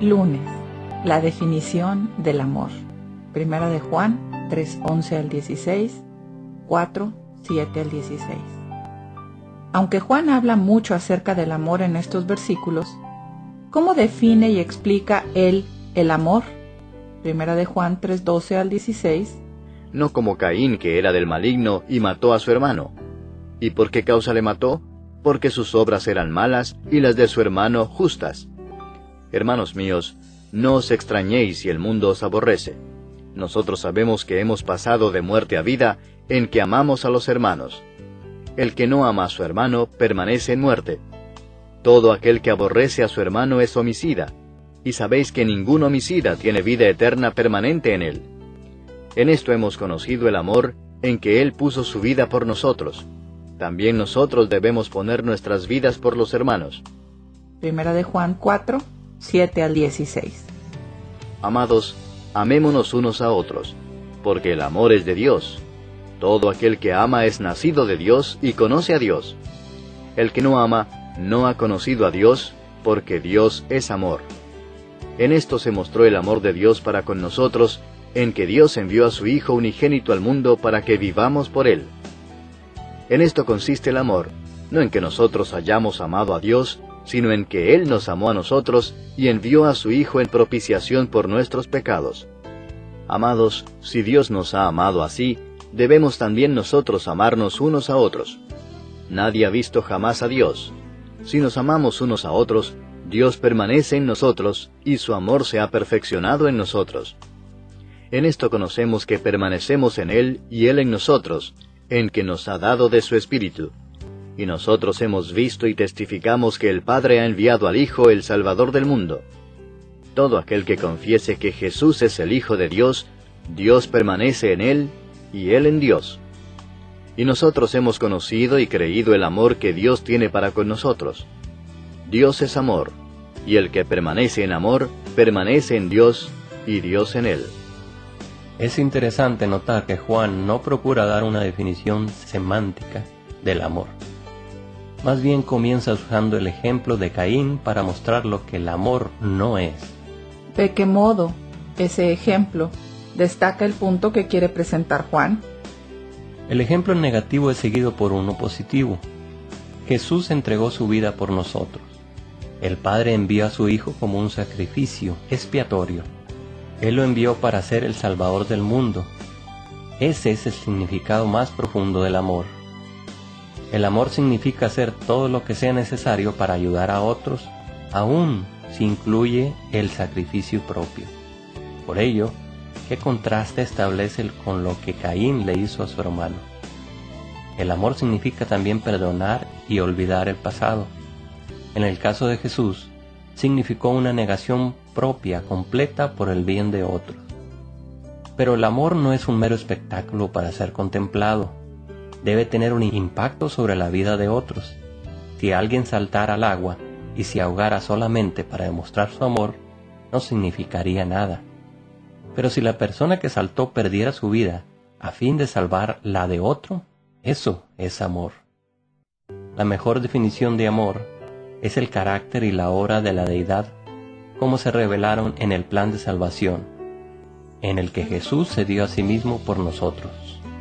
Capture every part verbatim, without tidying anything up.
Lunes, la definición del amor. Primera de Juan tres, once al dieciséis, cuatro, siete al dieciséis. Aunque Juan habla mucho acerca del amor en estos versículos, ¿cómo define y explica él el amor? Primera de Juan tres, doce al dieciséis. No como Caín, que era del maligno y mató a su hermano. ¿Y por qué causa le mató? Porque sus obras eran malas y las de su hermano justas. Hermanos míos, no os extrañéis si el mundo os aborrece. Nosotros sabemos que hemos pasado de muerte a vida en que amamos a los hermanos. El que no ama a su hermano permanece en muerte. Todo aquel que aborrece a su hermano es homicida, y sabéis que ningún homicida tiene vida eterna permanente en él. En esto hemos conocido el amor, en que Él puso su vida por nosotros. También nosotros debemos poner nuestras vidas por los hermanos. Primera de Juan cuatro, siete al dieciséis. Amados, amémonos unos a otros, porque el amor es de Dios. Todo aquel que ama es nacido de Dios y conoce a Dios. El que no ama no ha conocido a Dios, porque Dios es amor. En esto se mostró el amor de Dios para con nosotros, en que Dios envió a su Hijo unigénito al mundo para que vivamos por Él. En esto consiste el amor, no en que nosotros hayamos amado a Dios, sino en que Él nos amó a nosotros y envió a su Hijo en propiciación por nuestros pecados. Amados, si Dios nos ha amado así, debemos también nosotros amarnos unos a otros. Nadie ha visto jamás a Dios. Si nos amamos unos a otros, Dios permanece en nosotros y su amor se ha perfeccionado en nosotros. En esto conocemos que permanecemos en Él y Él en nosotros, en que nos ha dado de su Espíritu. Y nosotros hemos visto y testificamos que el Padre ha enviado al Hijo, el Salvador del mundo. Todo aquel que confiese que Jesús es el Hijo de Dios, Dios permanece en Él y Él en Dios. Y nosotros hemos conocido y creído el amor que Dios tiene para con nosotros. Dios es amor, y el que permanece en amor, permanece en Dios y Dios en él. Es interesante notar que Juan no procura dar una definición semántica del amor. Más bien comienza usando el ejemplo de Caín para mostrar lo que el amor no es. ¿De qué modo ese ejemplo destaca el punto que quiere presentar Juan? El ejemplo negativo es seguido por uno positivo. Jesús entregó su vida por nosotros. El Padre envió a su Hijo como un sacrificio expiatorio. Él lo envió para ser el Salvador del mundo. Ese es el significado más profundo del amor. El amor significa hacer todo lo que sea necesario para ayudar a otros, aun si incluye el sacrificio propio. Por ello, ¿qué contraste establece con lo que Caín le hizo a su hermano? El amor significa también perdonar y olvidar el pasado. En el caso de Jesús, significó una negación propia, completa por el bien de otros. Pero el amor no es un mero espectáculo para ser contemplado. Debe tener un impacto sobre la vida de otros. Si alguien saltara al agua y se ahogara solamente para demostrar su amor, no significaría nada. Pero si la persona que saltó perdiera su vida a fin de salvar la de otro, eso es amor. La mejor definición de amor es el carácter y la obra de la deidad, como se revelaron en el plan de salvación, en el que Jesús se dio a sí mismo por nosotros.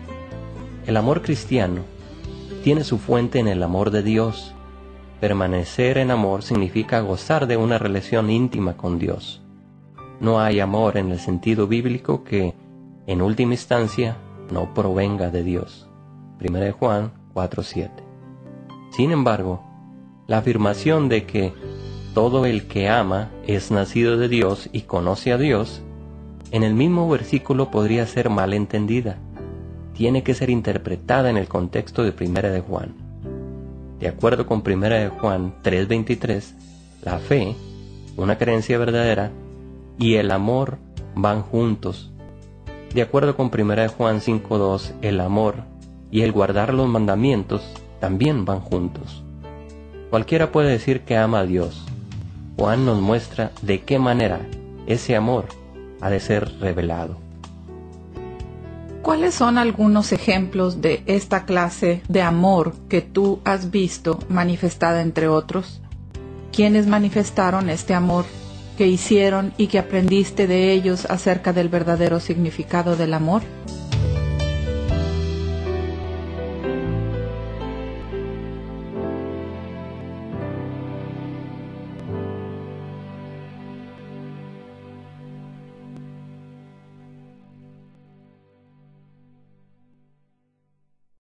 El amor cristiano tiene su fuente en el amor de Dios. Permanecer en amor significa gozar de una relación íntima con Dios. No hay amor en el sentido bíblico que, en última instancia, no provenga de Dios. Primera de Juan cuatro, siete. Sin embargo, la afirmación de que todo el que ama es nacido de Dios y conoce a Dios, en el mismo versículo podría ser mal entendida. Tiene que ser interpretada en el contexto de Primera de Juan. De acuerdo con Primera de Juan tres, veintitrés, la fe, una creencia verdadera, y el amor van juntos. De acuerdo con Primera de Juan cinco, dos, el amor y el guardar los mandamientos también van juntos. Cualquiera puede decir que ama a Dios. Juan nos muestra de qué manera ese amor ha de ser revelado. ¿Cuáles son algunos ejemplos de esta clase de amor que tú has visto manifestada entre otros? ¿Quiénes manifestaron este amor que hicieron y que aprendiste de ellos acerca del verdadero significado del amor?